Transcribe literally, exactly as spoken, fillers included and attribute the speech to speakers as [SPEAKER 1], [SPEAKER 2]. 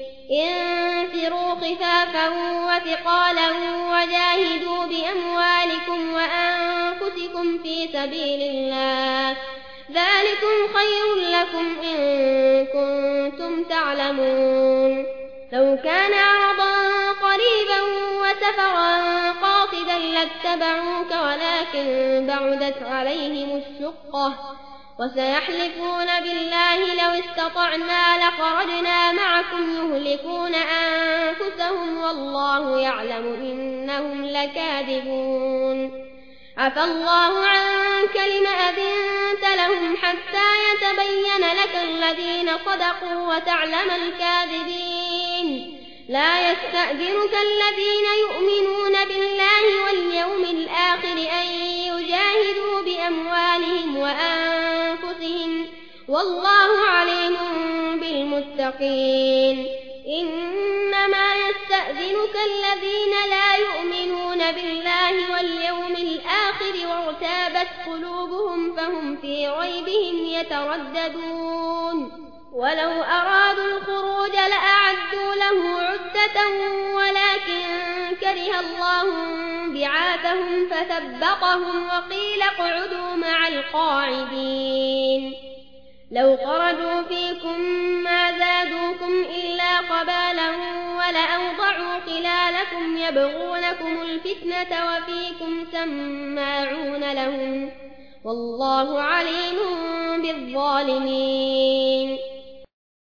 [SPEAKER 1] انفروا خفافا وثقالا وجاهدوا بأموالكم وأنفسكم في سبيل الله ذلكم خير لكم إن كنتم تعلمون لو كان عرضا قريبا وسفرا قاصدا لاتبعوك ولكن بعدت عليهم الشقة وسيحلفون بالله لو استطعنا لخرجنا معكم يهلكون أنفسهم والله يعلم إنهم لكاذبون عفى الله عنك لم أذنت لهم حتى يتبين لك الذين صدقوا وتعلم الكاذبين لا يستأذنك الذين يؤمنون بالله واليوم الآخر أن يجاهدوا بأموالهم وأنفسهم والله عليم بالمتقين إنما يستأذنك الذين لا يؤمنون بالله واليوم الآخر وارتابت قلوبهم فهم في ريبهم يترددون ولو أرادوا الخروج لأعدوا له عدة ولكن كره الله بعاثهم فثبطهم وقيل اقعدوا مع القاعدين لو خرجوا فيكم ما زادوكم إلا خبالا ولأوضعوا خلالكم يبغونكم الفتنة وفيكم سماعون لهم والله عليم بالظالمين